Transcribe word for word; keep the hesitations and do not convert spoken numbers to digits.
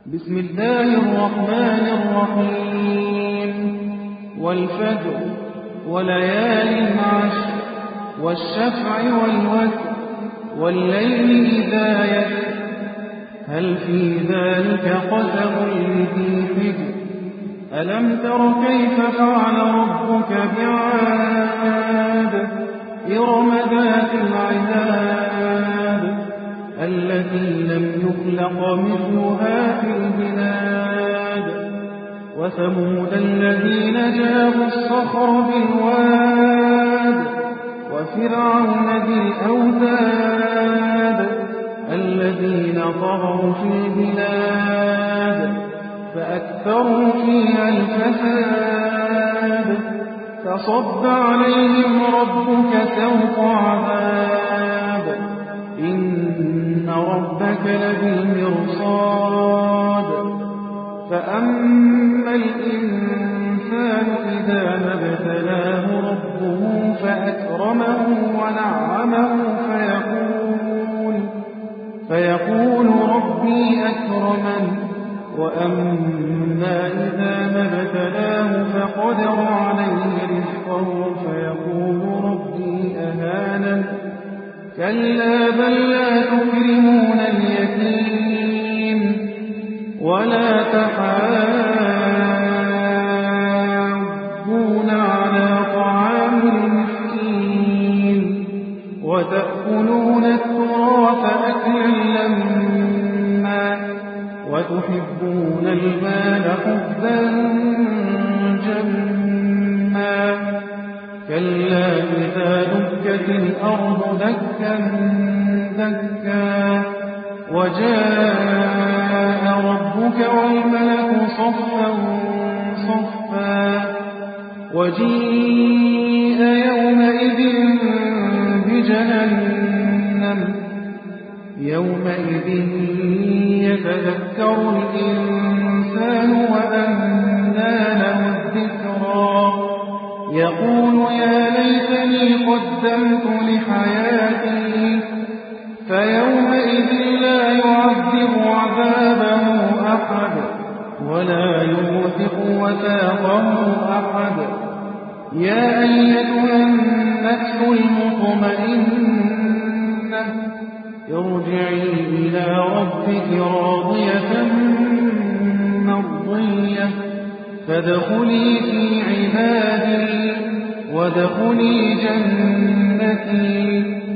بسم الله الرحمن الرحيم والفجر وليال عشر والشفع والوتر والليل إذا يسر هل في ذلك قسم لذي حجر ألم تر كيف فعل ربك بعاد إرم ذات العماد التي لم يخلق مثلها في البلاد وثمود الذين جابوا الصخر بالواد وفرعون ذي الأوتاد الذين طغوا في البلاد فأكثروا فيها الفساد فصب عليهم ربك سوط عذاب إن ربك لبالمرصاد فأما الإنسان إذا ما ابتلاه ربه فأكرمه ونعمه فيقول فيقول ربي أكرمن وأما إذا ما ابتلاه فقدر عليه رزقه فيقول ربي أهانن كلا بل لا تكرمون اليتيم ولا تحاضون على طعام المسكين وتأكلون التراث أكلا لما وتحبون المال حبا جما كلا إذا دكت الأرض دكا دكا وجاء ربك والملك صفا صفا وجيء يومئذ بجهنم يومئذ يتذكر الإنسان وأنى له الذكرى يقول يا ليتني قدمت لحياتي فيومئذ لا يعذب عذابه أحد ولا يوثق وثاقه أحد يا أيتها النفس المطمئنة ارجعي إلى ربك راضية مرضية فادخلي في عبادي وادخلي جنتي